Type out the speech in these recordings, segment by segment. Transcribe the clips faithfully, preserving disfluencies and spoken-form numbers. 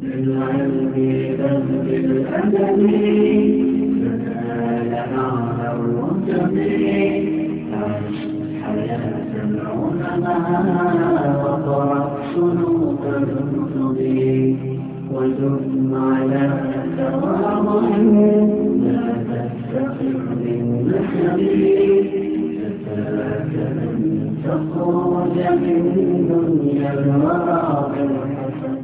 بالعلم بل بالأدب تنال أعلى الرتب عش حياة العلماء وقرأ سلوك الكتب وزد على تواضع لا تستخف بالنسب كفاك أن تخرج من دنيا الورى بالحسب.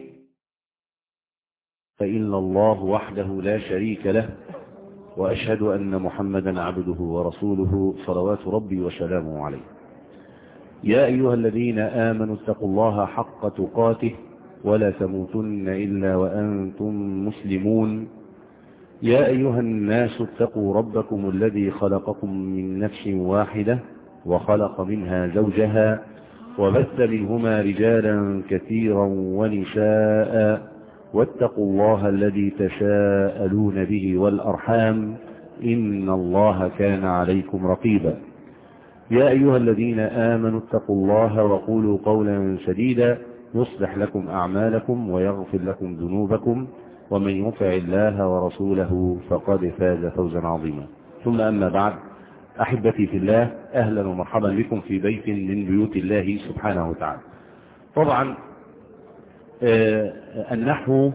فإن الله وحده لا شريك له وأشهد أن محمدا عبده ورسوله صلوات ربي وسلامه عليه. يا أيها الذين آمنوا اتقوا الله حق تقاته ولا تموتن إلا وأنتم مسلمون. يا أيها الناس اتقوا ربكم الذي خلقكم من نفس واحدة وخلق منها زوجها وبث منهما رجالا كثيرا ونساء واتقوا الله الذي تساءلون به والأرحام إن الله كان عليكم رقيبا. يا أيها الذين آمنوا اتقوا الله وقولوا قولا سديدا يصلح لكم أعمالكم ويغفر لكم ذنوبكم ومن يطع الله ورسوله فقد فاز فوزا عظيما. ثم أما بعد، أحبتي في الله، أهلا ومرحبا بكم في بيت من بيوت الله سبحانه وتعالى. طبعا آه النحو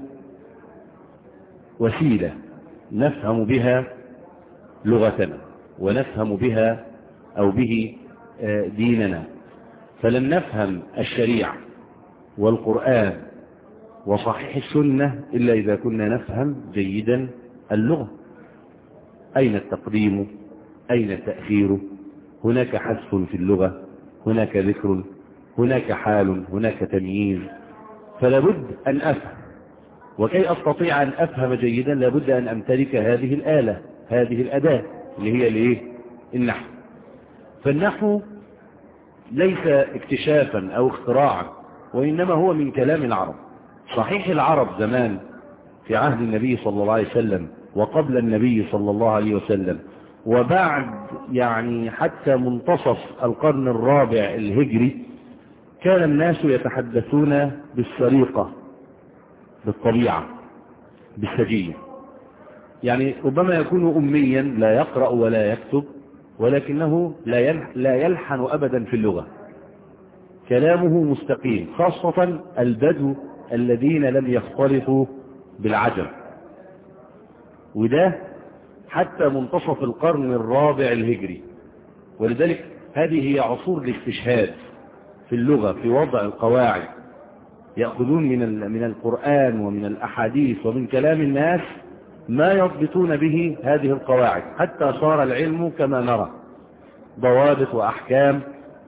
وسيلة نفهم بها لغتنا ونفهم بها أو به آه ديننا، فلن نفهم الشريعة والقرآن وصحيح السنة إلا إذا كنا نفهم جيدا اللغة. أين التقديم؟ أين التأخير؟ هناك حذف في اللغة، هناك ذكر، هناك حال، هناك تمييز. فلابد أن أفهم، وكي أستطيع أن أفهم جيدا لابد أن أمتلك هذه الآلة، هذه الأداة اللي هي الايه؟ النحو. فالنحو ليس اكتشافا أو اختراعا، وإنما هو من كلام العرب. صحيح العرب زمان في عهد النبي صلى الله عليه وسلم وقبل النبي صلى الله عليه وسلم وبعد يعني حتى منتصف القرن الرابع الهجري كان الناس يتحدثون بالسريقة، بالطبيعة، بالسجية. يعني ربما يكون أميا لا يقرأ ولا يكتب، ولكنه لا يلحن أبدا في اللغة، كلامه مستقيم، خاصة البدو الذين لم يختلطوا بالعجم. وده حتى منتصف القرن الرابع الهجري. ولذلك هذه هي عصور الاستشهاد في اللغة، في وضع القواعد. يأخذون من من القرآن ومن الأحاديث ومن كلام الناس ما يضبطون به هذه القواعد، حتى صار العلم كما نرى ضوابط وأحكام.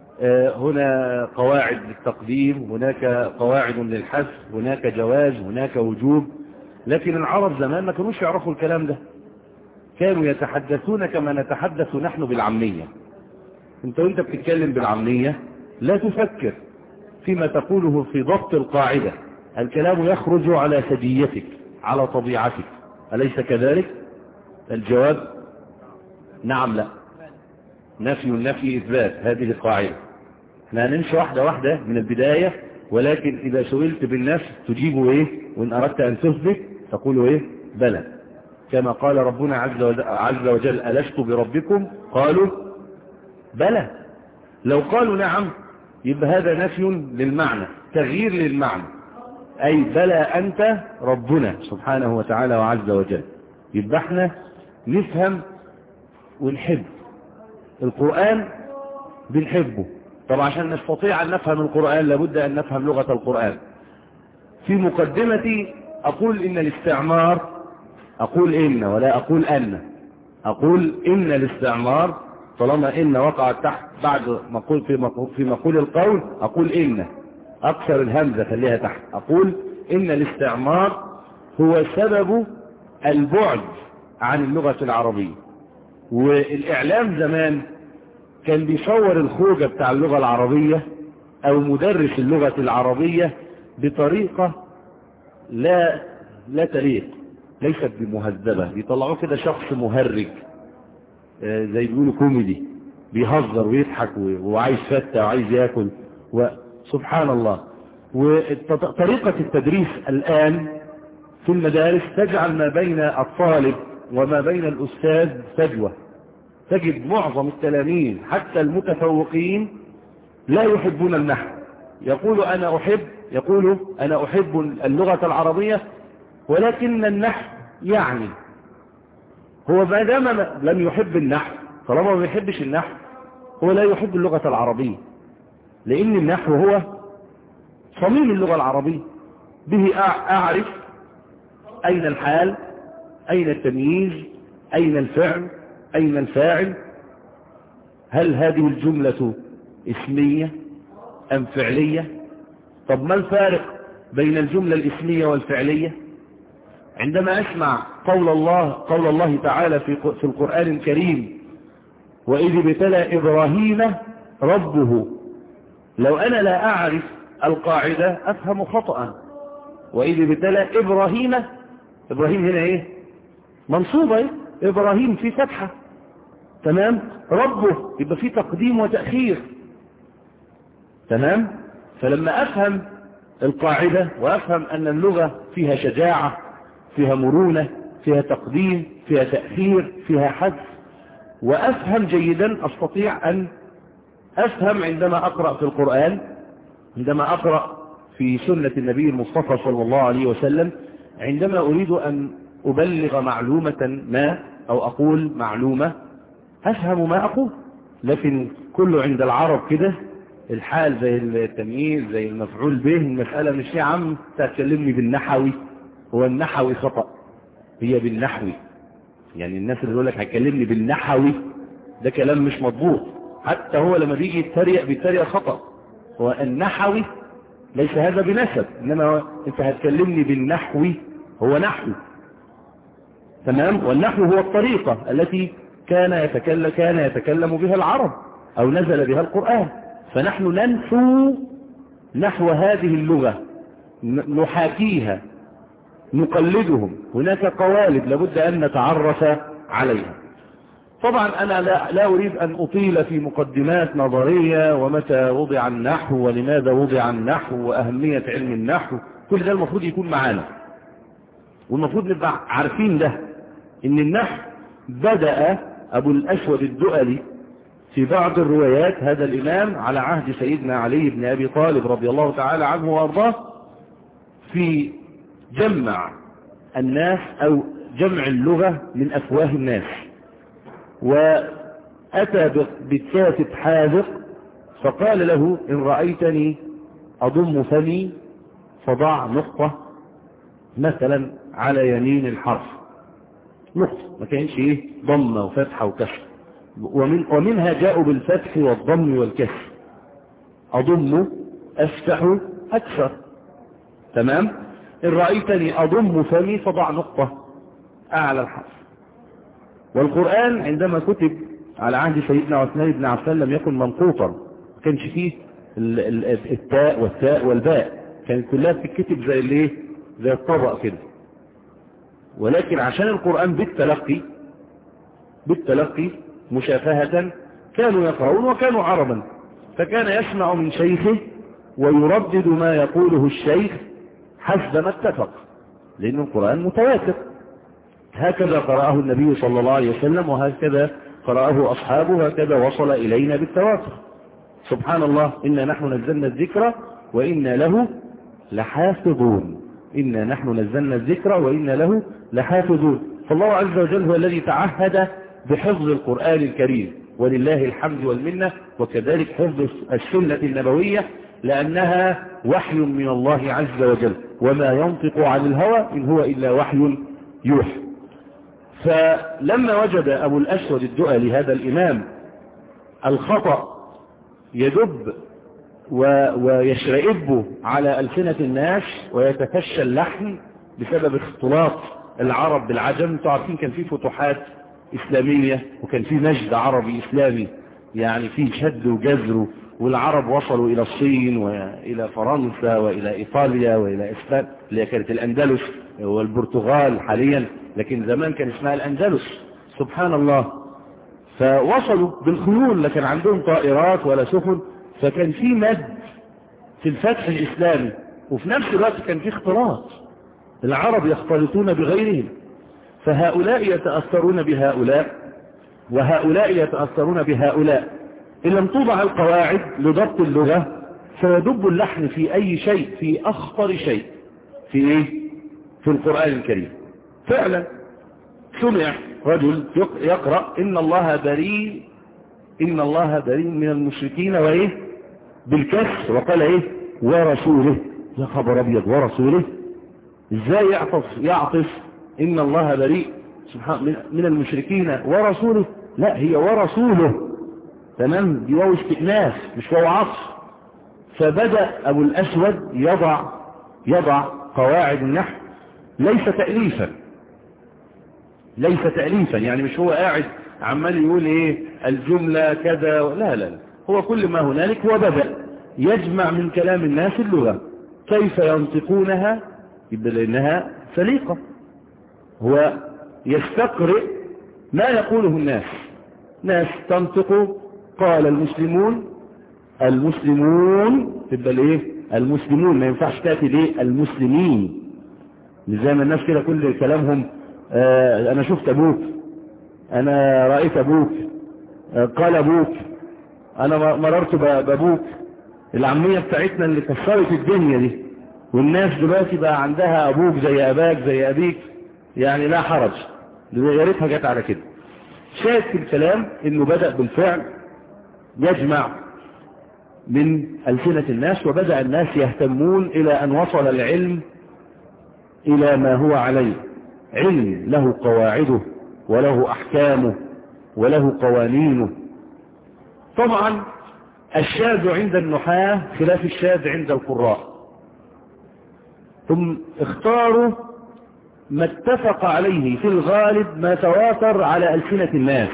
هنا قواعد للتقديم، هناك قواعد للحذف، هناك جواز، هناك وجوب. لكن العرب زمان ما كانوش يعرفوا الكلام ده، كانوا يتحدثون كما نتحدث نحن بالعامية. انت وانت بتتكلم بالعامية لا تفكر فيما تقوله في ضبط القاعدة، الكلام يخرج على سجيتك، على طبيعتك، أليس كذلك؟ الجواب نعم لا، نفي النفي إثبات، هذه القاعدة. احنا هنمشي واحدة واحدة من البداية، ولكن إذا سئلت بالنفس تجيبوا إيه؟ وإن أردت أن تثبت تقولوا إيه؟ بلى، كما قال ربنا عز وجل ألست بربكم؟ قالوا بلى. لو قالوا نعم يبقى هذا نفي للمعنى، تغيير للمعنى، أي بلى أنت ربنا سبحانه وتعالى وعز وجل. يبقى احنا نفهم ونحب القرآن، بنحبه. طبعا عشان نستطيع أن نفهم القرآن لابد أن نفهم لغة القرآن. في مقدمتي أقول إن الاستعمار، أقول إن ولا أقول أن، أقول إن الاستعمار طالما إن وقعت تحت بعد مقول في مقول, في مقول القول أقول إن، أكثر الهمزة خليها تحت، أقول إن الاستعمار هو سبب البعد عن اللغة العربية. والإعلام زمان كان بيصور الخوجة بتاع اللغة العربية أو مدرس اللغة العربية بطريقة لا لا تليق، ليست بمهذبة. بيطلعوه كده شخص مهرج، زي بيقولوا كوميدي، بيهزر ويضحك وعايز فتة وعايز ياكل، وسبحان الله. وطريقة التدريس الآن في المدارس تجعل ما بين الطالب وما بين الأستاذ فجوة. تجد معظم التلاميذ حتى المتفوقين لا يحبون النحو، يقول أنا أحب يقول أنا أحب اللغة العربية ولكن النحو يعني. هو ما دام لم يحب النحو، طالما ما يحبش النحو هو لا يحب اللغة العربية، لأن النحو هو صميم اللغة العربية، به أعرف أين الحال، أين التمييز، أين الفعل، أين الفاعل، هل هذه الجملة اسمية أم فعلية؟ طب ما الفارق بين الجملة الاسمية والفعلية؟ عندما أسمع قول الله قول الله تعالى في في القرآن الكريم وإذ ابتلى إبراهيم ربه، لو أنا لا أعرف القاعدة أفهم خطأ. وإذ ابتلى إبراهيم، إبراهيم هنا إيه؟ منصوبة إيه؟ إبراهيم في فتحة، تمام. ربه يبقى في تقديم وتأخير، تمام. فلما أفهم القاعدة وأفهم أن اللغة فيها شجاعة، فيها مرونة، فيها تقديم، فيها تأخير، فيها حذف، وأفهم جيدا أستطيع أن أفهم عندما أقرأ في القرآن، عندما أقرأ في سنة النبي المصطفى صلى الله عليه وسلم، عندما أريد أن أبلغ معلومة ما أو أقول معلومة أفهم ما أقول. لكن كله عند العرب كده، الحال زي التمييز زي المفعول به، المسألة مش يا عم تكلمني بالنحوي، هو النحوي خطأ، هي بالنحوي. يعني الناس اللي يقول لك هيكلمني بالنحوي ده كلام مش مضبوط، حتى هو لما بيجي يتريق بيتريق خطأ. هو النحوي ليس هذا بنسب، إنما أنت هتكلمني بالنحوي، هو نحو، تمام. والنحو هو الطريقة التي كان يتكلم كان يتكلم بها العرب أو نزل بها القرآن، فنحن ننحو نحو هذه اللغة، نحاكيها، نقلدهم. هناك قوالب لابد أن نتعرف عليها. طبعا أنا لا, لا أريد أن أطيل في مقدمات نظرية ومتى وضع النحو ولماذا وضع النحو وأهمية علم النحو، كل ده المفروض يكون معانا، والمفروض نبقى عارفين ده، إن النحو بدأ أبو الأسود الدؤلي في بعض الروايات، هذا الإمام على عهد سيدنا علي بن أبي طالب رضي الله تعالى عنه وأرضاه، في جمع الناس أو جمع اللغة من أفواه الناس، وأتى بالكاتب حاذق فقال له إن رأيتني أضم فمي فضع نقطة مثلا على يمين الحرف، نقطة، ما كانش إيه ضمة وفتحة وكسر، ومن ومنها جاءوا بالفتح والضم والكسر، أضم أفتح أكثر، تمام. إن رأيتني أضم فمي فضع نقطة أعلى الحرف. والقرآن عندما كتب على عهد سيدنا عثمان بن عفان لم يكن منقوطا، ما كانش فيه التاء والتاء والباء، كانت كلها بتتكتب زي الايه، زي الطبق كده. ولكن عشان القرآن بالتلقي بالتلقي مشافهة كانوا يقرؤون وكانوا عربا، فكان يسمع من شيخه ويردد ما يقوله الشيخ حسب ما اتفق، لأن القرآن متواتر. هكذا قرأه النبي صلى الله عليه وسلم، وهكذا قرأه أصحابه، هكذا وصل إلينا بالتواتر. سبحان الله، إنا نحن نزلنا الذكر وإنا له لحافظون، إنا نحن نزلنا الذكر وإنا له لحافظون. فالله عز وجل هو الذي تعهد بحفظ القرآن الكريم، ولله الحمد والمنة، وكذلك حفظ السنة النبوية، لأنها وحي من الله عز وجل، وما ينطق عن الهوى إن هو إلا وحي يوحى. فلما وجد أبو الأسود الدؤلي هذا الإمام الخطأ يدب ويشرئب على ألسنة الناس ويتفشى اللحن بسبب اختلاط العرب بالعجم. تعرفين كان في فتوحات إسلامية وكان في مجد عربي إسلامي، يعني في شد وجزر، والعرب وصلوا إلى الصين وإلى فرنسا وإلى إيطاليا وإلى إسبانيا اللي كانت الأندلس والبرتغال حاليا، لكن زمان كان اسمها الأندلس. سبحان الله. فوصلوا بالخيول، لكن عندهم طائرات ولا سفن، فكان في مد في الفتح الإسلامي وفي نفس الوقت كان في اختلاط، العرب يختلطون بغيرهم، فهؤلاء يتأثرون بهؤلاء وهؤلاء يتأثرون بهؤلاء. إن لم توضع القواعد لضبط اللغة فيدب اللحن في أي شيء، في أخطر شيء في إيه؟ في القرآن الكريم. فعلا سمع رجل يقرأ إن الله بريء إن الله بريء من المشركين وإيه بالكسر، وقال إيه ورسوله. يا خبر أبيض، ورسوله إزاي يعطف يعطف إن الله بريء سبحان من المشركين ورسوله؟ لا، هي ورسوله، تمام، دي واو استئناس مش واو عطف. فبدأ أبو الأسود يضع يضع قواعد النحو، ليس تأليفا ليس تأليفا يعني مش هو قاعد عمال يقول ايه الجملة كذا، لا لا هو كل ما هنالك هو بدأ يجمع من كلام الناس اللغة كيف ينطقونها، يبقى لأنها سليقة، هو يستقرئ ما يقوله الناس. ناس تنطق قال المسلمون المسلمون تبقى الايه المسلمون، ما ينفعش تأتي ليه المسلمين، زي ما الناس كده كل كلامهم آه انا شفت ابوك، انا رأيت ابوك، آه قال ابوك، انا مررت بابوك. العامية بتاعتنا اللي كسرت الدنيا دي، والناس دلوقتي بقى عندها ابوك زي اباك زي ابيك، يعني لا حرج، يا ريتها جت على كده. شاهد في الكلام انه بدأ بالفعل يجمع من ألسنة الناس، وبدأ الناس يهتمون إلى أن وصل العلم إلى ما هو عليه، علم له قواعده وله أحكامه وله قوانينه. طبعا الشاذ عند النحاة خلاف الشاذ عند القراء، ثم اختاروا ما اتفق عليه في الغالب ما تواتر على ألسنة الناس.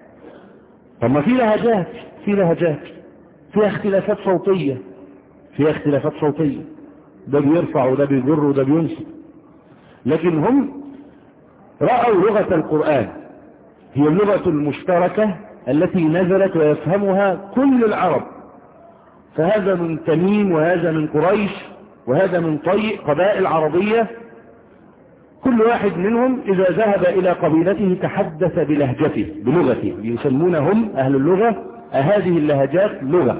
ثم في لهجات في لهجات فيها اختلافات صوتية فيها اختلافات صوتية ده بيرفع وده بيجر وده بينصب، لكن هم رأوا لغة القرآن هي اللغة المشتركة التي نزلت ويفهمها كل العرب، فهذا من تميم وهذا من قريش وهذا من طي قبائل عربية، كل واحد منهم إذا ذهب إلى قبيلته تحدث بلهجته بلغته، يسمونهم أهل اللغة هذه اللهجات لغة،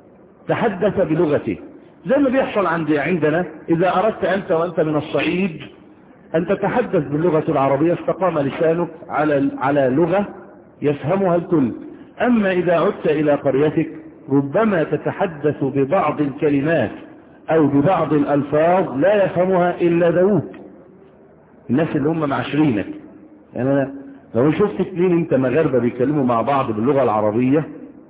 تحدث بلغته. زي ما بيحصل عند عندنا إذا أردت أنت وأنت من الصعيد أن تتحدث باللغة العربية استقام لسانك على على لغة يفهمها الكل. أما إذا عدت إلى قريتك ربما تتحدث ببعض الكلمات أو ببعض الألفاظ لا يفهمها إلا ذوق الناس اللي هم معاشرينك. يعني أنا لو شفت اثنين انت مغاربة بيتكلموا مع بعض باللغة العربية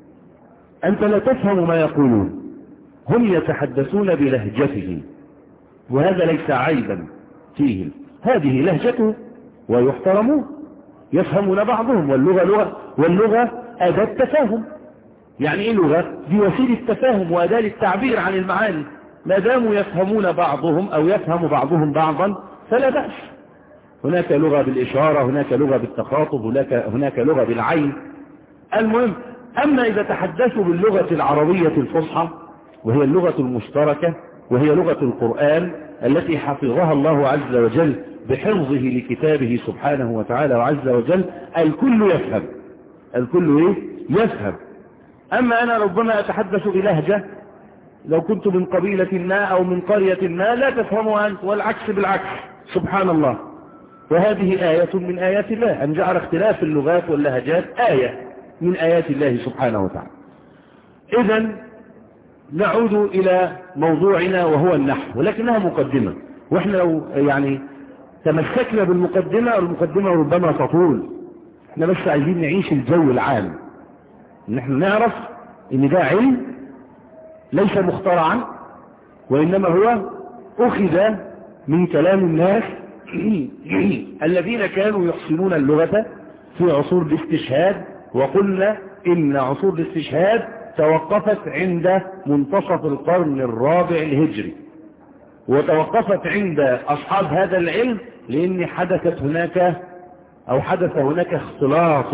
أنت لا تفهم ما يقولون، هم يتحدثون بلهجتهم، وهذا ليس عيبا فيهم، هذه لهجته ويحترمون، يفهمون بعضهم، واللغة لغة واللغة أداة تفاهم. يعني إيه لغة؟ دي وسيلة تفاهم وأداة للتعبير عن المعاني، ما داموا يفهمون بعضهم أو يفهم بعضهم بعضا فلا بأس. هناك لغة بالإشارة، هناك لغة بالتخاطب، هناك هناك لغة بالعين. المهم، أما إذا تحدثوا باللغة العربية الفصحى وهي اللغة المشتركة وهي لغة القرآن التي حفظها الله عز وجل بحفظه لكتابه سبحانه وتعالى وعز وجل، الكل يفهم الكل إيه؟ يفهم. أما أنا ربما أتحدث بلهجة لو كنت من قبيلة ما أو من قرية ما لا تفهمها أنت، والعكس بالعكس، سبحان الله. وهذه آية من آيات الله، أن جعل اختلاف اللغات واللهجات آية من آيات الله سبحانه وتعالى. إذن نعود إلى موضوعنا وهو النحو، ولكنها مقدمة، وإحنا لو يعني تمسكنا بالمقدمة المقدمة ربما تطول، احنا بس عايزين نعيش الجو العام، ان احنا نعرف ان ده علم ليس مخترعا، وإنما هو أخذ من كلام الناس الذين كانوا يحسنون اللغة في عصور الاستشهاد. وقلنا إن عصور الاستشهاد توقفت عند منتصف القرن الرابع الهجري، وتوقفت عند أصحاب هذا العلم لأن حدثت هناك أو حدث هناك اختلاط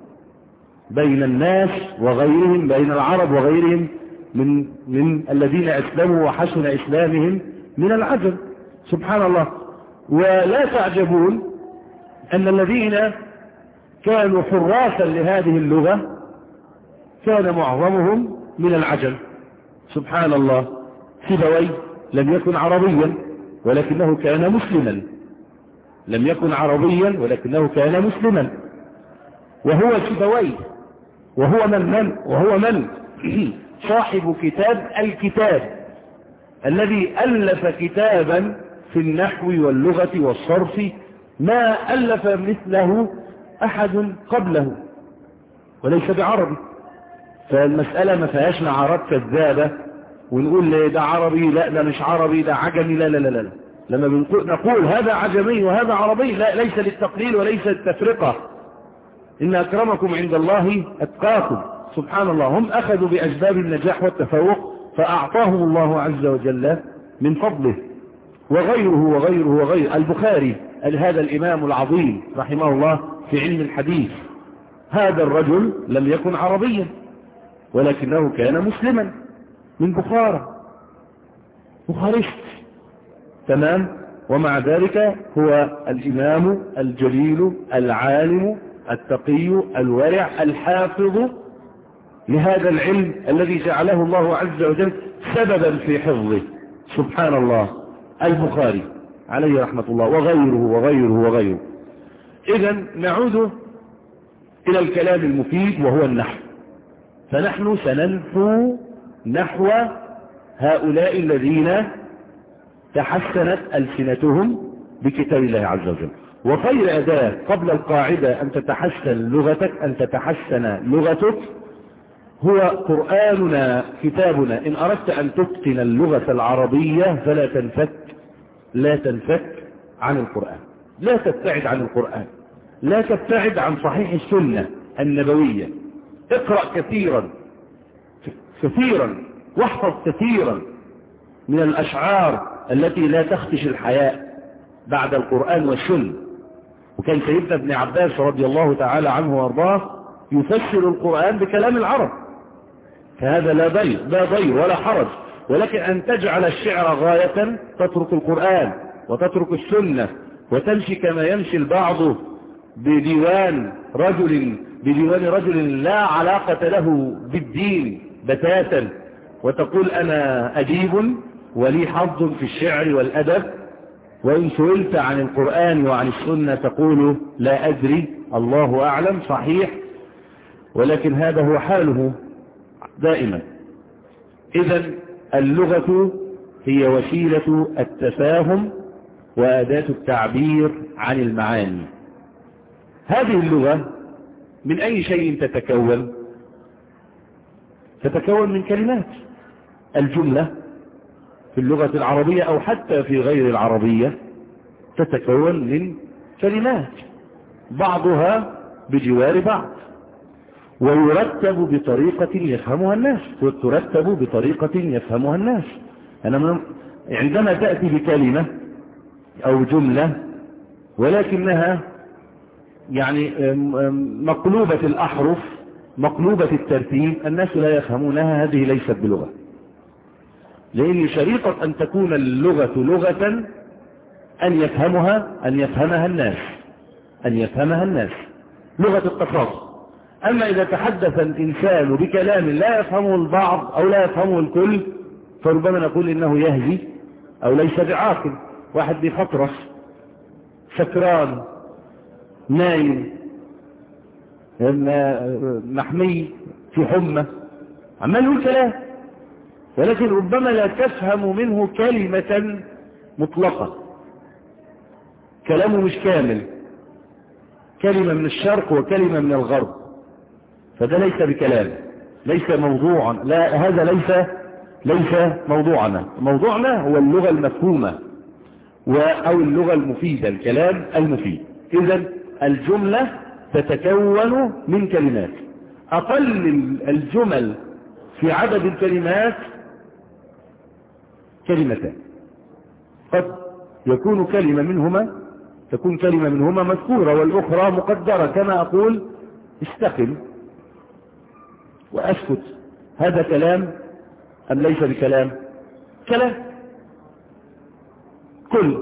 بين الناس وغيرهم، بين العرب وغيرهم من من الذين أسلموا وحسن إسلامهم من العجم. سبحان الله. ولا تعجبون أن الذين كانوا حراسا لهذه اللغة كان معظمهم من العجم. سبحان الله. سيبويه لم يكن عربيا ولكنه كان مسلما، لم يكن عربيا ولكنه كان مسلما. وهو سيبويه وهو من من وهو من صاحب كتاب الكتاب الذي ألف كتابا في النحو واللغة والصرف ما ألف مثله أحد قبله وليس بعربي. فالمسألة ما فيهاش نعرات كذابة ونقول ده عربي لا ده مش عربي ده عجمي لا لا لا لا. لما نقول هذا عجمي وهذا عربي لا، ليس للتقليل وليس التفرقة. إن أكرمكم عند الله أتقاكم. سبحان الله. هم أخذوا بأسباب النجاح والتفوق فأعطاهم الله عز وجل من فضله. وغيره وغيره وغيره. البخاري هذا الإمام العظيم رحمه الله في علم الحديث، هذا الرجل لم يكن عربيا ولكنه كان مسلما من بخارى، بخارست تمام. ومع ذلك هو الإمام الجليل العالم التقي الورع الحافظ لهذا العلم الذي جعله الله عز وجل سببا في حفظه. سبحان الله. البخاري عليه رحمة الله وغيره وغيره وغيره. إذن نعود إلى الكلام المفيد وهو النحو. فنحن سننحو نحو هؤلاء الذين تحسنت ألسنتهم بكتاب الله عز وجل. وخير أداة قبل القاعدة أن تتحسن لغتك أن تتحسن لغتك هو قرآننا كتابنا. إن أردت أن تتقن اللغة العربية فلا تنفك لا تنفك عن القرآن، لا تبتعد عن القرآن، لا تبتعد عن صحيح السنة النبوية. اقرأ كثيرا كثيرا واحفظ كثيرا من الأشعار التي لا تخدش الحياء بعد القرآن والسنة. وكان سيدنا ابن عباس رضي الله تعالى عنه وارضاه يفسر القرآن بكلام العرب، فهذا لا ضير لا ضير ولا حرج. ولكن أن تجعل الشعر غاية تترك القرآن وتترك السنة وتمشي كما يمشي البعض بديوان رجل بديوان رجل لا علاقة له بالدين بتاتا، وتقول أنا أديب ولي حظ في الشعر والأدب، وإن سئلت عن القرآن وعن السنة تقول لا أدري الله أعلم. صحيح، ولكن هذا هو حاله دائما. إذن اللغة هي وسيلة التفاهم وأداة التعبير عن المعاني. هذه اللغة من أي شيء تتكون؟ تتكون من كلمات. الجملة في اللغة العربية أو حتى في غير العربية تتكون من كلمات بعضها بجوار بعض، ويرتب بطريقة يفهمها الناس وترتب بطريقة يفهمها الناس. أنا عندما تأتي بكلمة أو جملة ولكنها يعني مقلوبة الأحرف مقلوبة الترتيب الناس لا يفهمونها، هذه ليست بلغة. لأن شريطة أن تكون اللغة لغة أن يفهمها أن يفهمها الناس أن يفهمها الناس لغة التفاصيل. أما إذا تحدث الإنسان بكلام لا يفهمه البعض أو لا يفهمه الكل فربما نقول إنه يهزي أو ليس بعاقل. واحد بيفطرس سكران نايم محمي في حمى عمال يقول كلام، ولكن ربما لا تفهم منه كلمة مطلقة، كلامه مش كامل، كلمة من الشرق وكلمة من الغرب، فده ليس بكلام، ليس موضوعا. لا، هذا ليس ليس موضوعنا. موضوعنا هو اللغة المفهومة أو اللغة المفيدة، الكلام المفيد. إذن الجملة تتكون من كلمات. أقل الجمل في عدد الكلمات كلمتان، قد يكون كلمة منهما تكون كلمة منهما مذكورة والأخرى مقدرة، كما أقول استقم وأسكت. هذا كلام أم ليس بكلام؟ كلام. كل.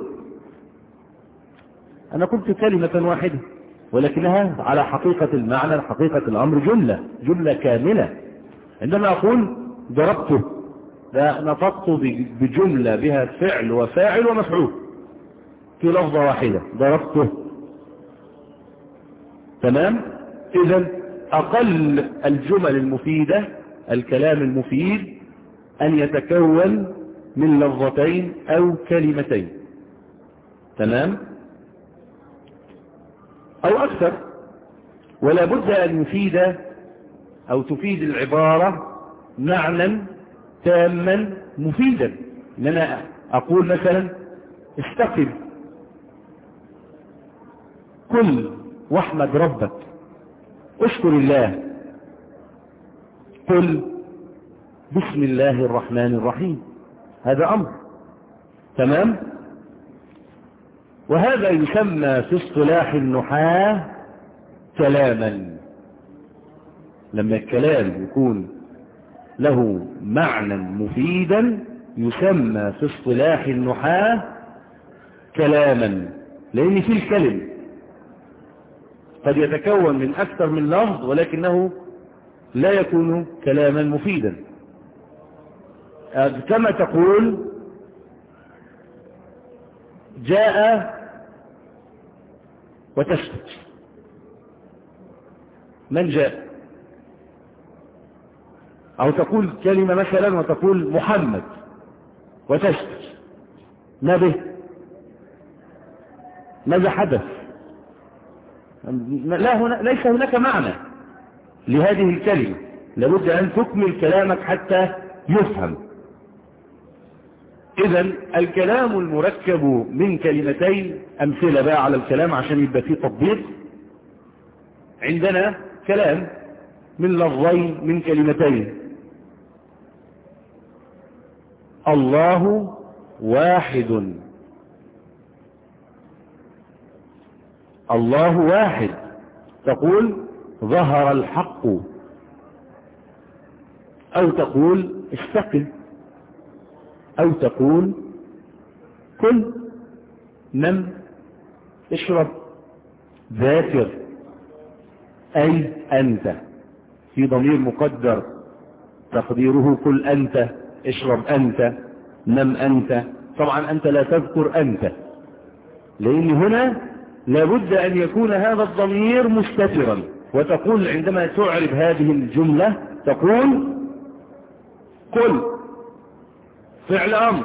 أنا قلت كلمة واحدة ولكنها على حقيقة المعنى حقيقة الأمر جملة جملة كاملة. عندما أقول ضربته لا نطقت بجملة بها فعل وفاعل ومفعول في لفظة واحدة ضربته. تمام. إذن أقل الجمل المفيدة الكلام المفيد أن يتكون من لفظتين أو كلمتين. تمام. أو أكثر. ولا بد أن يفيد أو تفيد العبارة معنى تاما مفيدا. إن أنا أقول مثلا استقم كل واحمد ربك اشكر الله قل بسم الله الرحمن الرحيم. هذا أمر. تمام. وهذا يسمى في اصطلاح النحاة كلاما. لما الكلام يكون له معنى مفيدا يسمى في اصطلاح النحاة كلاما، لأن في الكلم قد يتكون من أكثر من لفظ ولكنه لا يكون كلاما مفيدا. كما تقول جاء وتسكت. من جاء؟ أو تقول كلمة مثلا وتقول محمد وتسكت. ما به؟ ماذا حدث؟ لا هنا ليس هناك معنى لهذه الكلمة. لابد أن تكمل كلامك حتى يفهم. إذن الكلام المركب من كلمتين. أمثلة بقى على الكلام عشان يبقى فيه تطبيق. عندنا كلام من لفظين من كلمتين. الله واحد. الله واحد. تقول ظهر الحق أو تقول استقم أو تقول كل نم اشرب ذاكر أي أنت. في ضمير مقدر تقديره كل أنت اشرب أنت نم أنت. طبعا أنت لا تذكر أنت لأن هنا لابد أن يكون هذا الضمير مستترا. وتقول عندما تعرب هذه الجملة تقول قل فعل أمر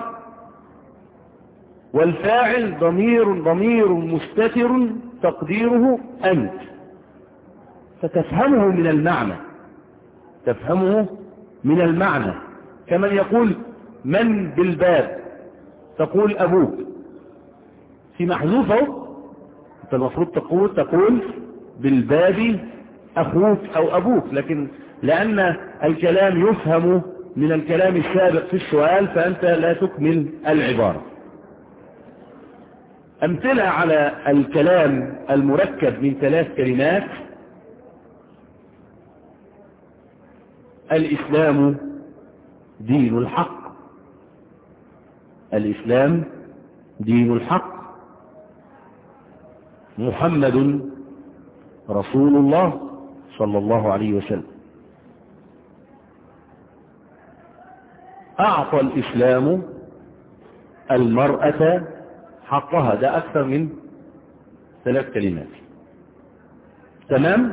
والفاعل ضمير ضمير مستتر تقديره أنت. فتفهمه من المعنى تفهمه من المعنى. كمن يقول من بالباب تقول أبوك. في محذوفه أنت المفروض تقول تقول بالباب أخوك أو أبوك. لكن لأن الكلام يفهم من الكلام السابق في السؤال فأنت لا تكمل العبارة. أمثلة على الكلام المركب من ثلاث كلمات. الإسلام دين الحق. الإسلام دين الحق. محمد رسول الله صلى الله عليه وسلم. أعطى الإسلام المرأة حقها. ده أكثر من ثلاث كلمات. تمام.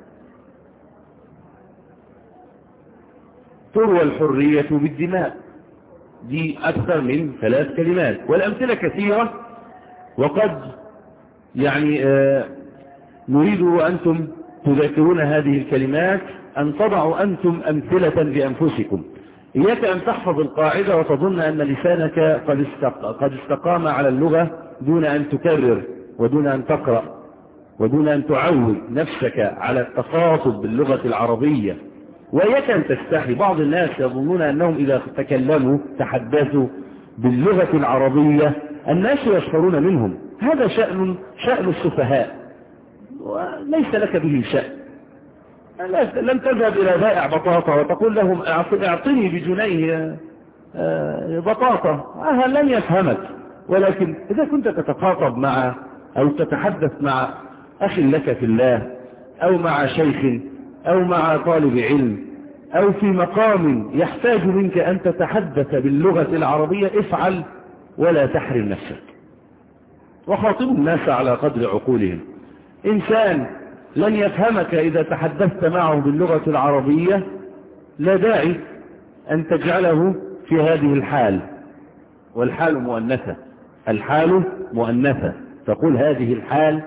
تروى الحرية بالدماء. دي أكثر من ثلاث كلمات. والأمثلة كثيرة. وقد يعني آه نريد وأنتم تذاكرون هذه الكلمات أن تضعوا أنتم أمثلة بأنفسكم. إياك أن تحفظ القاعدة وتظن أن لسانك قد قد استقام على اللغة دون أن تكرر ودون أن تقرأ ودون أن تعود نفسك على التخاطب باللغة العربية. وإياك أن تستحي. بعض الناس يظنون أنهم إذا تكلموا تحدثوا باللغة العربية الناس يشعرون منهم. هذا شأن شأن السفهاء وليس لك به شأن. لن تذهب إلى بائع بطاطا وتقول لهم اعطني بجنيه بطاطا. هذا لن يفهمك ولكن إذا كنت تتخاطب مع أو تتحدث مع أخ لك في الله أو مع شيخ أو مع طالب علم أو في مقام يحتاج منك أن تتحدث باللغة العربية افعل ولا تحرم نفسك، وخاطب الناس على قدر عقولهم. إنسان لن يفهمك إذا تحدثت معه باللغة العربية لا داعي أن تجعله في هذه الحال، والحال مؤنثة، الحال مؤنثة، تقول هذه الحال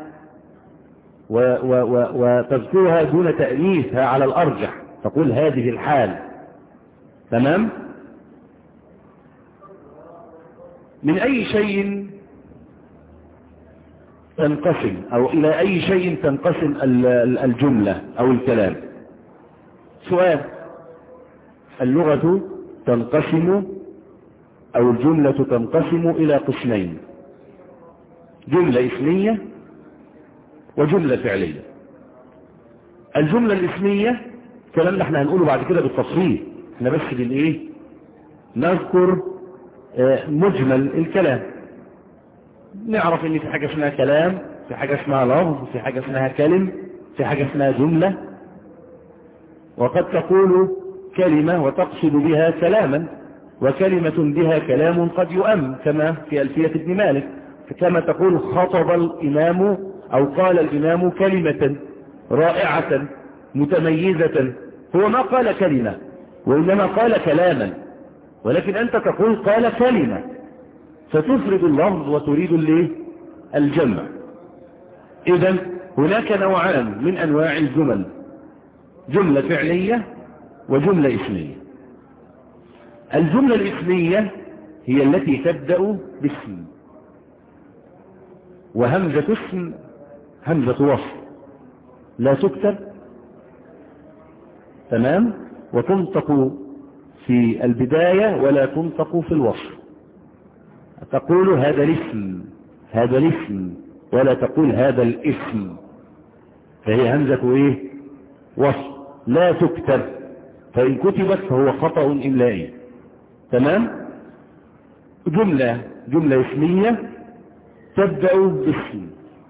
وتذكرها دون تأنيثها على الأرجح، تقول هذه الحال. تمام؟ من أي شيء تنقسم أو إلى أي شيء تنقسم الجملة أو الكلام؟ سؤال. اللغة تنقسم أو الجملة تنقسم إلى قسمين: جملة اسمية وجملة فعلية. الجملة الاسمية كلام احنا هنقوله بعد كده بالتفصيل، احنا بس بالايه نذكر مجمل الكلام، نعرف ان في حاجة اسمها كلام، في حاجة اسمها لفظ، في حاجة اسمها كلم، في حاجة اسمها جملة. وقد تقول كلمة وتقصد بها كلاما، وكلمة بها كلام قد يؤم، كما في ألفية ابن مالك، كما تقول خطب الإمام أو قال الإمام كلمة رائعة متميزة، هو ما قال كلمة وإنما قال كلاما، ولكن أنت تقول قال كلمة، فتفرد اللفظ وتريد الايه الجمع. إذن هناك نوعان من أنواع الجمل: جملة فعلية وجملة اسمية. الجملة الاسمية هي التي تبدأ باسم، وهمزة اسم همزة وصل لا تكتب، تمام، وتنطق في البداية ولا تنطق في الوصل. تقول هذا الاسم، هذا الاسم، ولا تقول هذا الاسم، فهي همزة ايه وصل لا تكتب، فإن كتبت فهو خطأ إملائي. تمام. جملة جملة اسمية تبدأ باسم.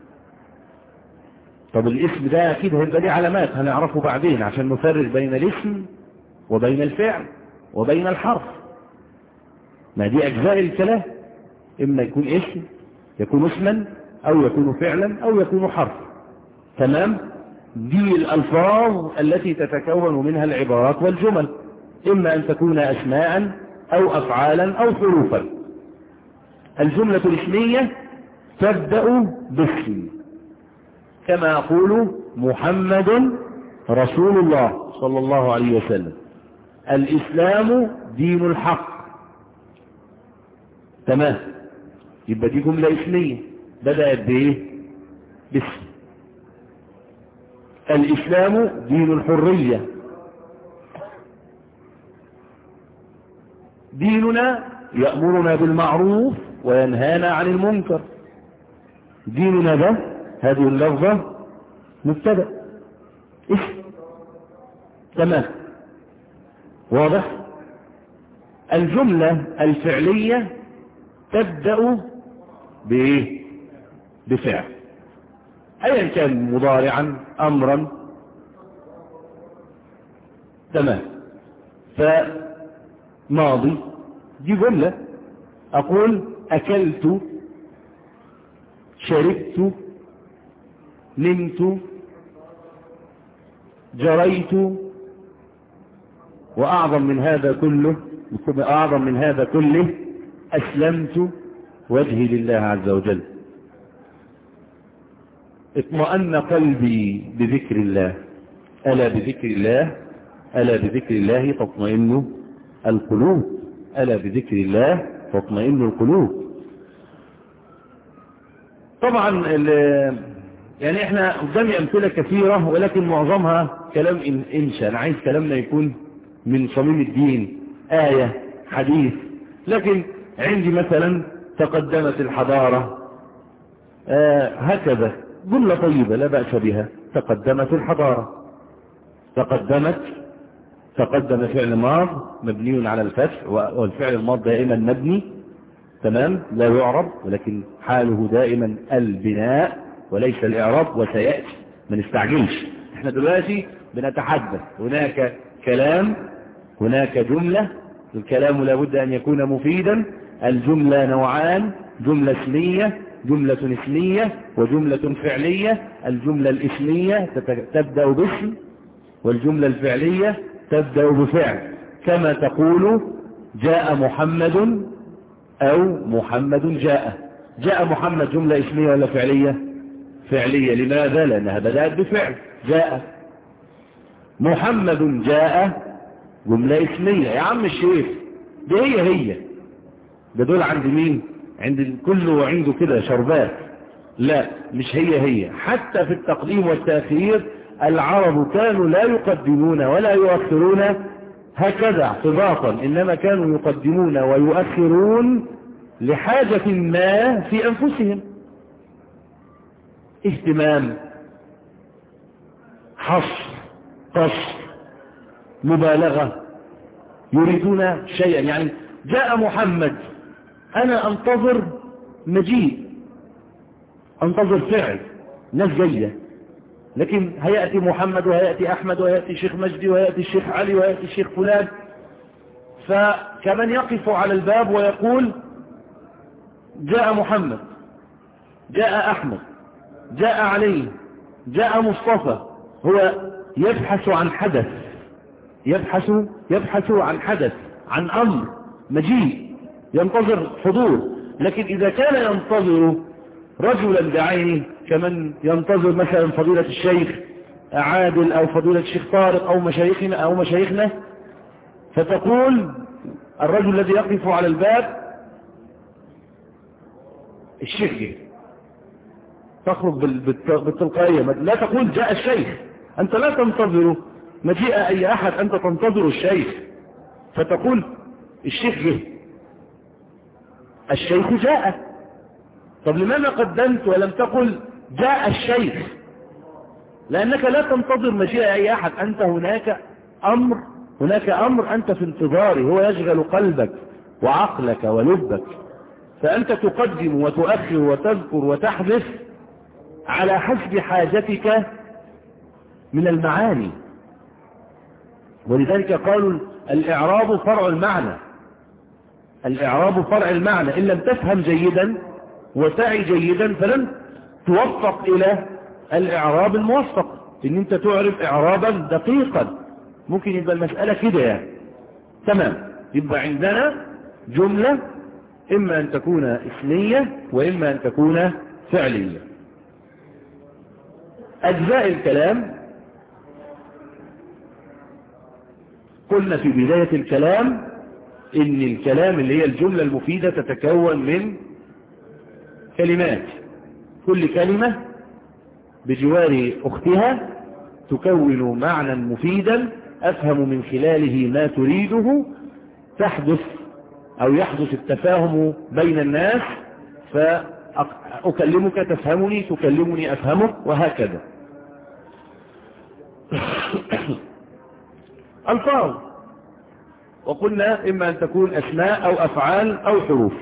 طب الاسم ده اكيد هيبقى ليه علامات هنعرفه بعدين عشان نفرق بين الاسم وبين الفعل وبين الحرف. ما دي اجزاء الكلام، اما يكون اسم، يكون اسما، او يكون فعلا، او يكون حرف. تمام. دي الالفاظ التي تتكون منها العبارات والجمل، اما ان تكون اسماء او افعالا او حروفا. الجملة الاسمية تبدأ باسم، كما أقول محمد رسول الله صلى الله عليه وسلم، الإسلام دين الحق. تمام. يبقى دي جملة اسمية بدأت بإيه؟ باسم. الإسلام دين الحرية، ديننا يأمرنا بالمعروف وينهانا عن المنكر. ديننا ده هذه اللفظة مبتدأ اسم. تمام. واضح. الجملة الفعلية تبدأ بإيه؟ بفعل، أيا كان مضارعا أمرا. تمام. فماضي دي جملة، أقول أكلت، شربت، نمت، جريت، وأعظم من هذا كله أعظم من هذا كله أسلمت وجهي لله عز وجل. اطمأن قلبي بذكر الله، ألا بذكر الله ألا بذكر الله تطمئن القلوب، ألا بذكر الله تطمئن القلوب. طبعا يعني احنا قدامي أمثلة كثيرة، ولكن معظمها كلام إنشاء. أنا عايز كلامنا يكون من صميم الدين، آية، حديث. لكن عندي مثلا تقدمت الحضارة، آه هكذا جملة طيبة لا بأس بها. تقدمت الحضارة، تقدمت، تقدم فعل ماض مبني على الفتح، والفعل الماض دائما مبني. تمام، لا يعرب، ولكن حاله دائما البناء وليس الإعراب، وسيأتي ما نستعجلش. احنا دلوقتي بنتحدث، هناك كلام، هناك جملة، الكلام لابد أن يكون مفيدا. الجملة نوعان، جملة اسمية، جملة اسمية وجملة فعلية. الجملة الاسمية تبدأ باسم، والجملة الفعلية تبدأ بفعل، كما تقول جاء محمد أو محمد جاء. جاء محمد جملة اسمية ولا فعلية؟ فعلية. لماذا؟ لأنها بدأت بفعل جاء. محمد جاء جملة اسمية. يا عم الشيخ دي هي هي ده، دول عند مين؟ عند الكل وعنده كده شربات. لا، مش هي هي. حتى في التقديم والتأخير العرب كانوا لا يقدمون ولا يؤخرون هكذا اعتباطا، إنما كانوا يقدمون ويؤخرون لحاجة ما في أنفسهم، اهتمام، حصر، قصر، مبالغة، يريدون شيئا. يعني جاء محمد، أنا أنتظر مجيء، أنتظر فعل، ناس جاية، لكن هيأتي محمد وهيأتي أحمد وهيأتي الشيخ مجدي وهيأتي الشيخ علي وهيأتي الشيخ فلان. فكمن يقف على الباب ويقول جاء محمد، جاء أحمد، جاء علي، جاء مصطفى. هو يبحث عن حدث، يبحث يبحث عن حدث، عن أمر مجيء، ينتظر حضور. لكن إذا كان ينتظر رجلا بعينه، كمن ينتظر مثلا فضيلة الشيخ عادل أو فضيلة الشيخ طارق أو مشايخنا أو مشايخنا، فتقول الرجل الذي يقف على الباب الشيخ جه، تخرج بالتلقائية، لا تقول جاء الشيخ. أنت لا تنتظر مجيء أي أحد، أنت تنتظر الشيخ، فتقول الشيخ جه، الشيخ جاء. طب لماذا قدمت ولم تقل جاء الشيخ؟ لأنك لا تنتظر مجيء أي أحد، أنت هناك أمر، هناك أمر أنت في انتظاره، هو يشغل قلبك وعقلك ولبك، فأنت تقدم وتؤخر وتذكر وتحذف على حسب حاجتك من المعاني. ولذلك قالوا الإعراب فرع المعنى، الإعراب فرع المعنى. إن لم تفهم جيدا وتعي جيدا فلن توفق إلى الإعراب الموفق، إن أنت تعرف إعرابا دقيقا. ممكن يبقى المسألة كده يعني. تمام، يبقى عندنا جملة إما أن تكون اسمية وإما أن تكون فعلية. أجزاء الكلام قلنا في بداية الكلام إن الكلام اللي هي الجملة المفيدة تتكون من كلمات، كل كلمة بجوار أختها تكون معنى مفيدا أفهم من خلاله ما تريده، تحدث أو يحدث التفاهم بين الناس، فأكلمك تفهمني، تكلمني أفهمك، وهكذا. ألفاظ، وقلنا إما أن تكون أسماء أو أفعال أو حروف.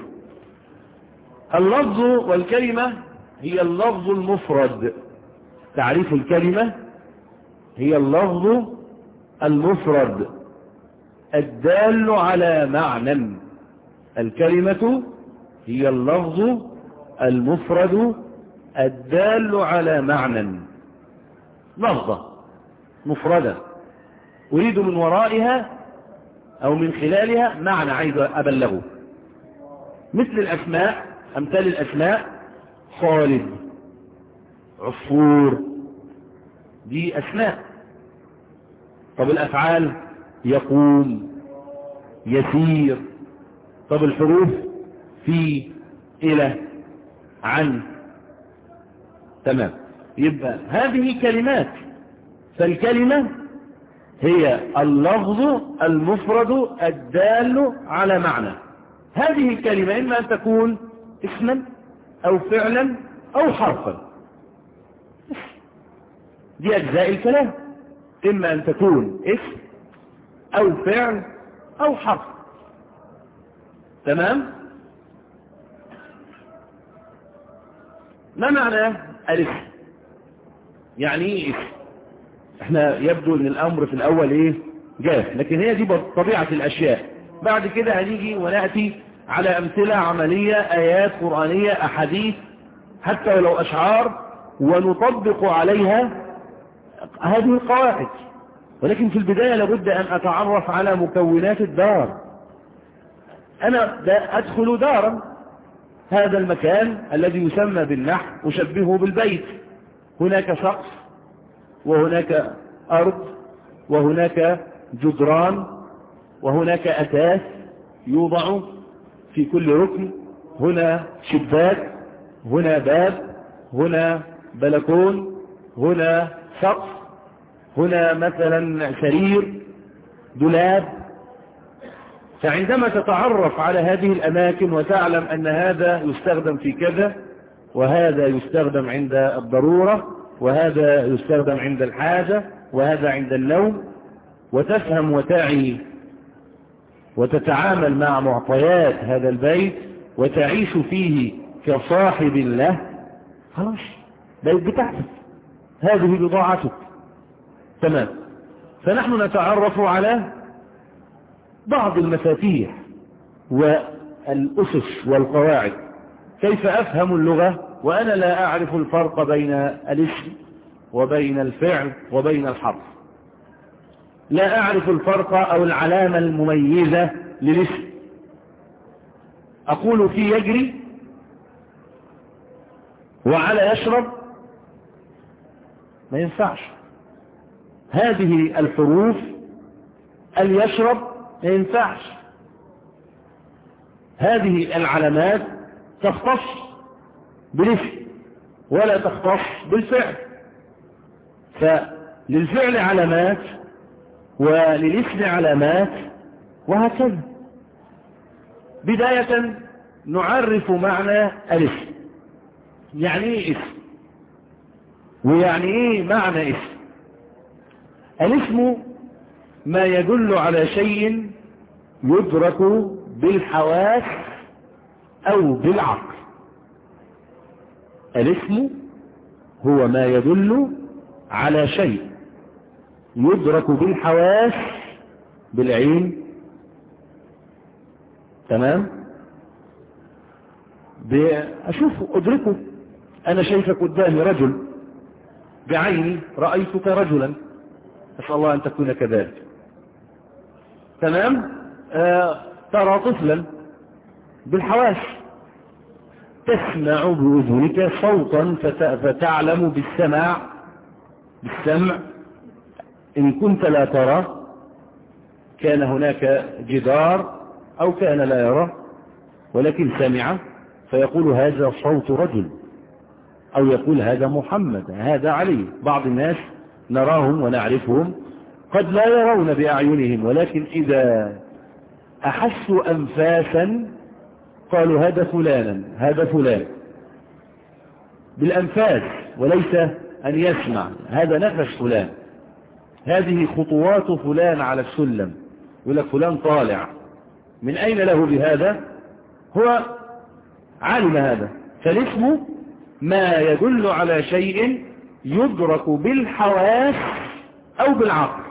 اللفظ والكلمة هي اللفظ المفرد. تعريف الكلمة هي اللفظ المفرد الدال على معنى. الكلمة هي اللفظ المفرد الدال على معنى، لفظة مفردة أريد من ورائها أو من خلالها معنى عايز أبلغه. مثل الأسماء، أمثال الأسماء خالد، عصفور، دي أسماء. طب الأفعال يقوم، يسير. طب الحروف في، إلى، عن. تمام، يبقى هذه كلمات. فالكلمة هي اللفظ المفرد الدال على معنى. هذه الكلمة إما أن تكون اسما أو فعلا أو حرفا، دي أجزاء الكلام، إما أن تكون اسم أو فعل أو حرف. تمام. ما معنى الاسم؟ يعني ايه اسم؟ احنا يبدو ان الامر في الاول ايه جاف، لكن هي دي طبيعة الاشياء. بعد كده هنيجي ونأتي على امثلة عملية، ايات قرآنية، احاديث، حتى ولو اشعار، ونطبق عليها هذه القواعد. ولكن في البداية لابد ان اتعرف على مكونات الدار. انا دا ادخل دارا، هذا المكان الذي يسمى بالنحو أشبهه بالبيت. هناك سقف، وهناك أرض، وهناك جدران، وهناك أثاث يوضع في كل ركن. هنا شباك، هنا باب، هنا بلكون، هنا سقف، هنا مثلا سرير، دولاب. فعندما تتعرف على هذه الأماكن وتعلم أن هذا يستخدم في كذا، وهذا يستخدم عند الضرورة، وهذا يستخدم عند الحاجة، وهذا عند النوم، وتفهم وتعي وتتعامل مع معطيات هذا البيت وتعيش فيه كصاحب له، خلاص بيت بتاعتك، هذه بضاعتك. تمام. فنحن نتعرف على بعض المفاتيح والأسس والقواعد. كيف أفهم اللغة وأنا لا أعرف الفرق بين الاسم وبين الفعل وبين الحرف؟ لا أعرف الفرق أو العلامة المميزة للاسم. أقول في يجري وعلى يشرب، ما ينفعش. هذه الحروف اليشرب ما ينفعش. هذه العلامات تختص بالاسم ولا تختص بالفعل. فللفعل علامات وللاسم علامات، وهكذا. بداية نعرف معنى الاسم. يعني ايه اسم؟ ويعني ايه معنى اسم؟ الاسم ما يدل على شيء يدرك بالحواس أو بالعقل. الاسم هو ما يدل على شيء يدرك بالحواس، بالعين، تمام، أشوف أدركه. أنا شايفك قدامي رجل، بعيني رأيتك رجلا، أسأل الله أن تكون كذلك. تمام. آه ترى طفلا بالحواس، تسمع بأذنك صوتا فتعلم بالسماع بالسمع. إن كنت لا ترى كان هناك جدار أو كان لا يرى، ولكن سمع فيقول هذا صوت رجل، أو يقول هذا محمد، هذا علي. بعض الناس نراهم ونعرفهم قد لا يرون بأعينهم، ولكن إذا أحسوا أنفاسا قالوا هذا فلانا، هذا فلان، بالأنفاس وليس أن يسمع. هذا نفس فلان، هذه خطوات فلان على السلم. يقول لك فلان طالع، من أين له بهذا؟ هو علم هذا. فالاسم ما يدل على شيء يدرك بالحواس أو بالعقل.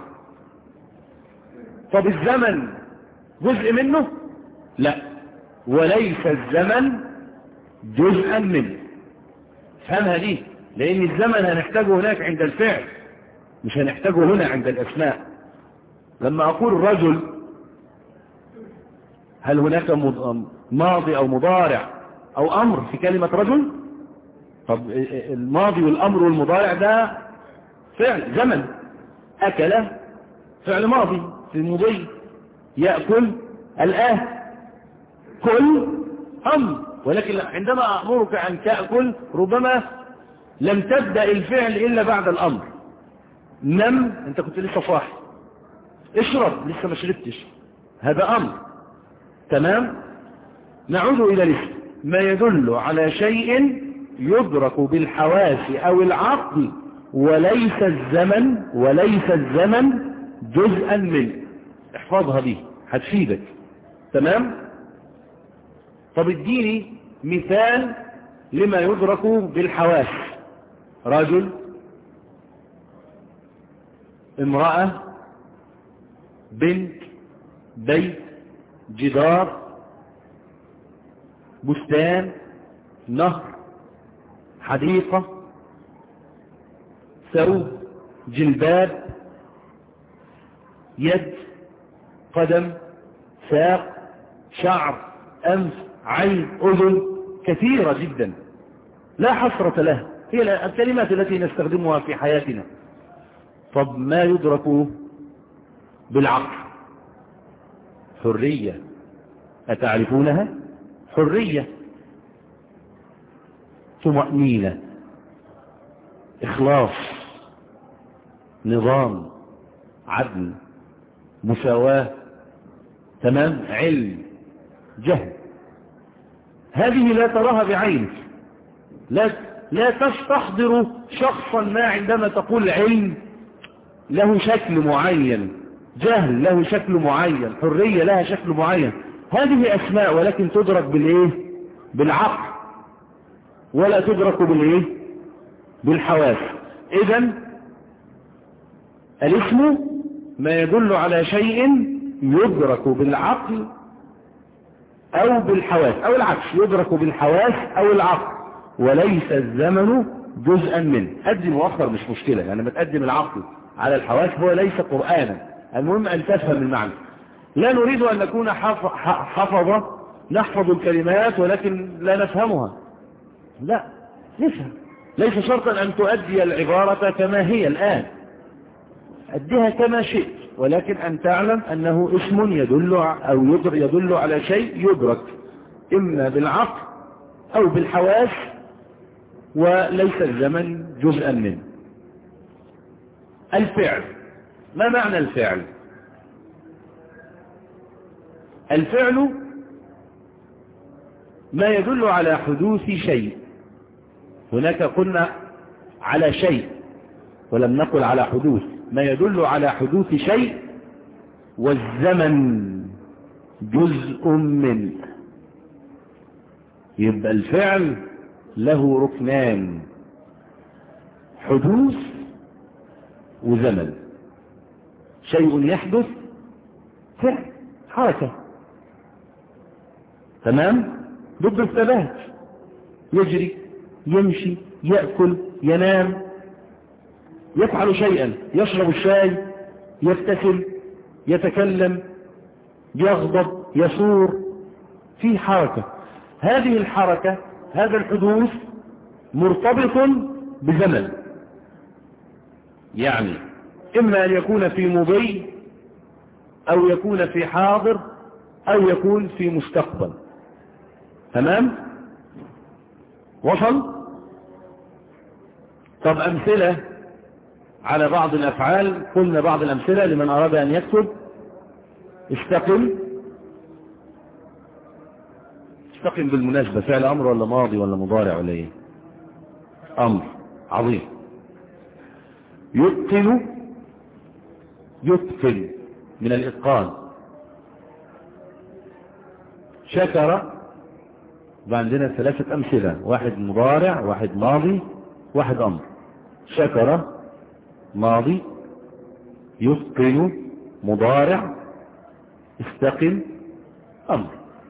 طب الزمن جزء منه؟ لا، وليس الزمن جزءا منه. فهمها دي، لأن الزمن هنحتاجه هناك عند الفعل، مش هنحتاجه هنا عند الأسماء. لما أقول رجل، هل هناك ماضي أو مضارع أو أمر في كلمة رجل؟ طب الماضي والأمر والمضارع ده فعل زمن. أكل فعل ماضي في المضي، يأكل الآن، كل أمر. ولكن عندما أمرك أن تأكل ربما لم تبدأ الفعل إلا بعد الأمر. نم، أنت كنت لسه صاحي. اشرب، لسه ما شربتش، هذا أمر. تمام. نعود إلى الاسم، ما يدل على شيء يدرك بالحواس أو العقل، وليس الزمن وليس الزمن جزءا منه. احفظها دي هتفيدك. تمام. طب اديني مثال لما يدرك بالحواس، رجل، امرأة، بنت، بيت، جدار، بستان، نهر، حديقة، ثوب، جلباب، يد، قدم، ساق، شعر، أنف، عين، أذن، كثيرة جدا لا حصرة لها، هي الكلمات التي نستخدمها في حياتنا. طب ما يدرك بالعقل؟ حرية، أتعرفونها؟ حرية، طمأنينة، إخلاص، نظام، عدل، مساواة، تمام، علم، جهل. هذه لا تراها بعينك، لا لا تستحضر شخصا ما عندما تقول علم له شكل معين، جهل له شكل معين، حرية لها شكل معين. هذه أسماء ولكن تدرك بالإيه؟ بالعقل، ولا تدرك بالإيه؟ بالحواس. إذن الاسم ما يدل على شيء يدرك بالعقل أو بالحواس، أو العكس، يدرك بالحواس أو العقل، وليس الزمن جزءا منه. قدم وأخر مش مشكلة، يعني لما تقدم العقل على الحواس هو ليس قرآنا، المهم أن تفهم المعنى. لا نريد أن نكون حفظ نحفظ الكلمات ولكن لا نفهمها، لا نفهم. ليس شرطا أن تؤدي العبارة كما هي الآن، أديها كما شئت، ولكن أن تعلم أنه اسم يدل أو يدل على شيء يدرك إما بالعقل أو بالحواس، وليس الزمن جزءا منه. الفعل، ما معنى الفعل؟ الفعل ما يدل على حدوث شيء. هناك قلنا على شيء ولم نقل على حدوث، ما يدل على حدوث شيء، والزمن جزء منه. يبقى الفعل له ركنان، حدوث وزمن. شيء يحدث، فعل، حركة، تمام، ضد الثبات، يجري، يمشي، يأكل، ينام، يفعل شيئا، يشرب الشاي، يبتسم، يتكلم، يغضب، يثور، في حركة. هذه الحركة، هذا الحدوث مرتبط بزمن، يعني إما أن يكون في مضي أو يكون في حاضر أو يكون في مستقبل. تمام؟ وصل؟ طب أمثلة على بعض الأفعال، قلنا بعض الأمثلة لمن أراد أن يكتب. استقم، استقم بالمناسبة فعل أمر ولا ماضي ولا مضارع ولا إيه؟ أمر، عظيم. يتقن، يتقن من الإتقان. شكر، وعندنا ثلاثة أمثلة، واحد مضارع، واحد ماضي، واحد أمر. شكر ماضي، يتقن مضارع، استقم أمر.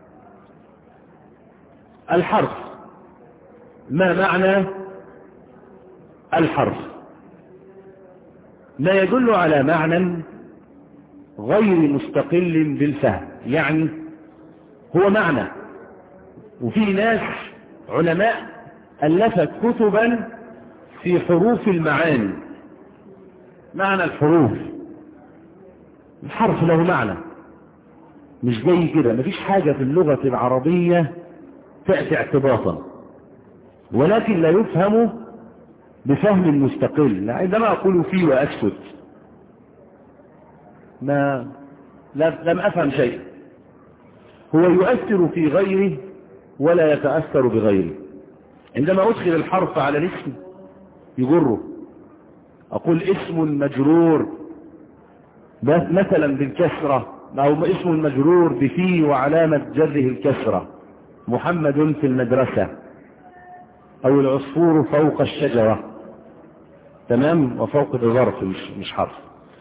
الحرف، ما معنى الحرف؟ ما يدل على معنى غير مستقل بالفهم، يعني هو معنى. وفي ناس علماء ألفت كتبا في حروف المعاني، معنى الحروف. الحرف له معنى، مش زي كده، مفيش حاجة في اللغة العربية تأتي اعتباطا، ولكن لا يفهم بفهم مستقل. عندما أقول فيه وأسكت ما لم أفهم شيء، هو يؤثر في غيره ولا يتأثر بغيره. عندما أدخل الحرف على الاسم يجره، أقول اسم مجرور مثلا بالكسرة، أو اسم مجرور بفي وعلامة جره الكسرة، محمد في المدرسة. أو العصفور فوق الشجرة. تمام. وفوق ده ظرف مش مش حرف.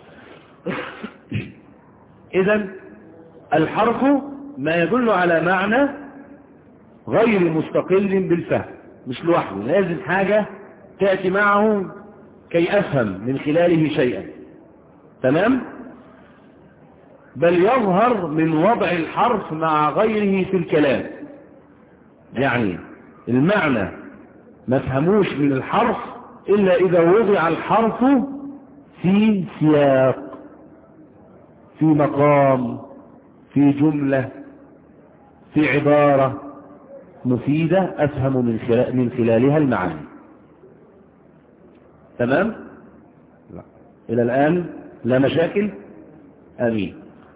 إذن الحرف ما يدل على معنى غير مستقل بالفهم، مش لوحده، لازم حاجة تأتي معه كي أفهم من خلاله شيئا. تمام. بل يظهر من وضع الحرف مع غيره في الكلام، يعني المعنى ما فهموش من الحرف إلا إذا وضع الحرف في سياق، في مقام، في جملة، في عبارة مفيدة أفهم من خلال من خلالها المعاني. تمام. لا. إلى الآن لا مشاكل. آمين.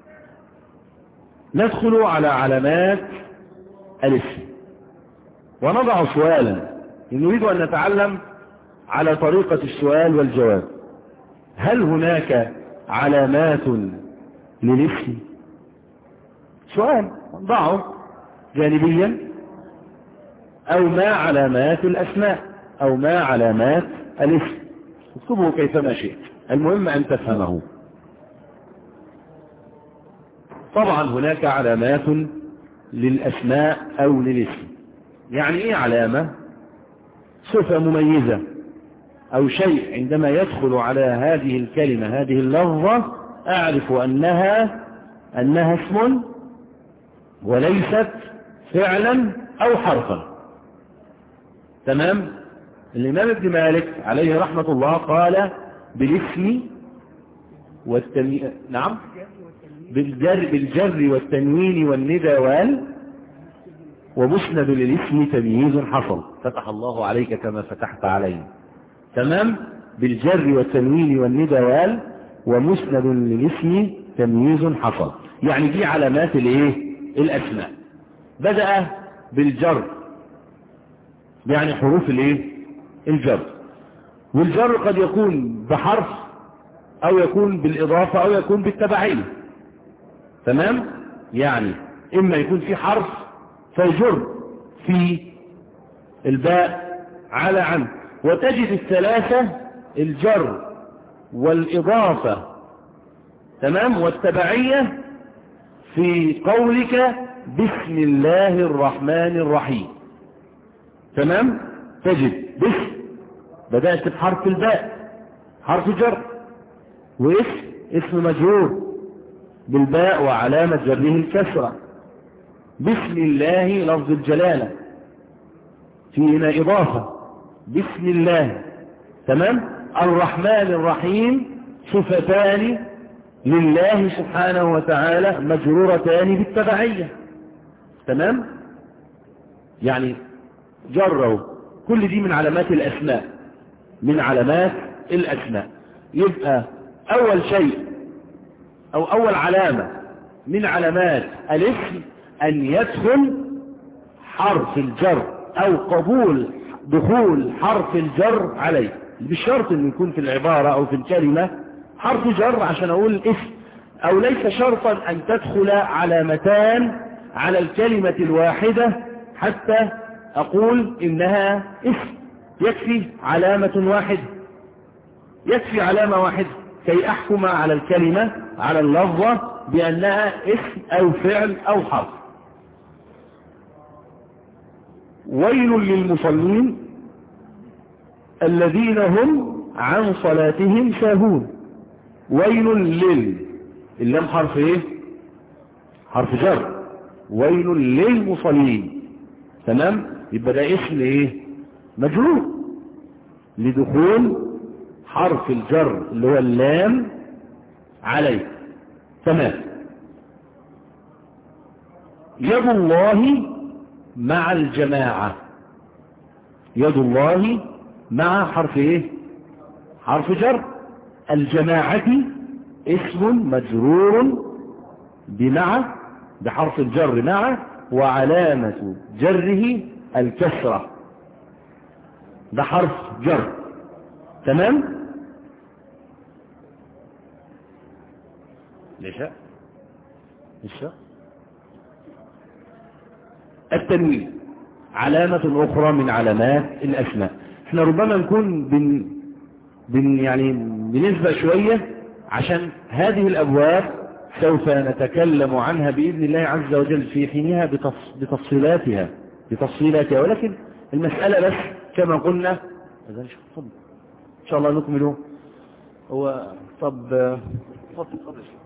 ندخل على علامات الاسم ونضع سؤالا نريد أن نتعلم على طريقة السؤال والجواب. هل هناك علامات للاسم؟ سؤال ضعه جانبيا. أو ما علامات الأسماء أو ما علامات الاسم، اكتبه كيفما شئت، المهم أن تفهمه. طبعا هناك علامات للأسماء أو للاسم. يعني إيه علامة؟ صفة مميزة أو شيء عندما يدخل على هذه الكلمة هذه اللفظة أعرف أنها أنها اسم وليست فعلا أو حرفا. تمام. الإمام ابن مالك عليه رحمة الله قال بالاسم والتنوين، نعم، بالجر, بالجر والتنوين والندى وال ومسند للاسم تمييز حصل. فتح الله عليك كما فتحت علينا. تمام. بالجر والتنوين والندى وال ومسند للاسم تمييز حصل. يعني دي علامات الايه الاسماء. بدأ بالجر يعني حروف الايه الجر. والجر قد يكون بحرف او يكون بالاضافة او يكون بالتبعية. تمام. يعني اما يكون في حرف فيجر في الباء على عن، وتجد الثلاثة الجر والإضافة تمام والتبعية في قولك بسم الله الرحمن الرحيم. تمام. تجد بسم بدأت بحرف الباء حرف جر، واسم اسم مجرور بالباء وعلامة جره الكسرة. بسم الله لفظ الجلالة فينا إضافة بسم الله. تمام. الرحمن الرحيم صفتان لله سبحانه وتعالى مجرورتان بالتبعية. تمام. يعني جروا كل دي من علامات الأسماء من علامات الأسماء. يبقى أول شيء أو أول علامة من علامات الاسم أن يدخل حرف الجر أو قبول دخول حرف الجر عليه. بشرط أن يكون في العبارة أو في الكلمة حرف جر عشان أقول اسم، أو ليس شرطا أن تدخل علامتان على الكلمة الواحدة حتى أقول إنها اسم. يكفي علامة واحدة، يكفي علامة واحدة كي أحكم على الكلمة على اللفظة بأنها اسم أو فعل أو حرف. ويل للمصلين الذين هم عن صلاتهم ساهون. ويل لل اللام حرف ايه حرف جر. ويل للمصلين. تمام. يبقى ده اسم ايه مجرور لدخول حرف الجر اللي هو اللام عليه. تمام. يد الله مع الجماعة. يد الله مع حرف ايه حرف جر. الجماعة اسم مجرور بمع بحرف الجر مع وعلامة جره الكسرة. ده حرف جر. تمام. ليش ليش التنوين. علامة أخرى من علامات الأسماء. احنا ربما نكون بن بن يعني بنسبة شوية عشان هذه الأبواب سوف نتكلم عنها بإذن الله عز وجل في حينها بتفصيلاتها بتفصيلاتها ولكن المسألة بس كما قلنا إن شاء الله نكمله. هو طب فضل فضل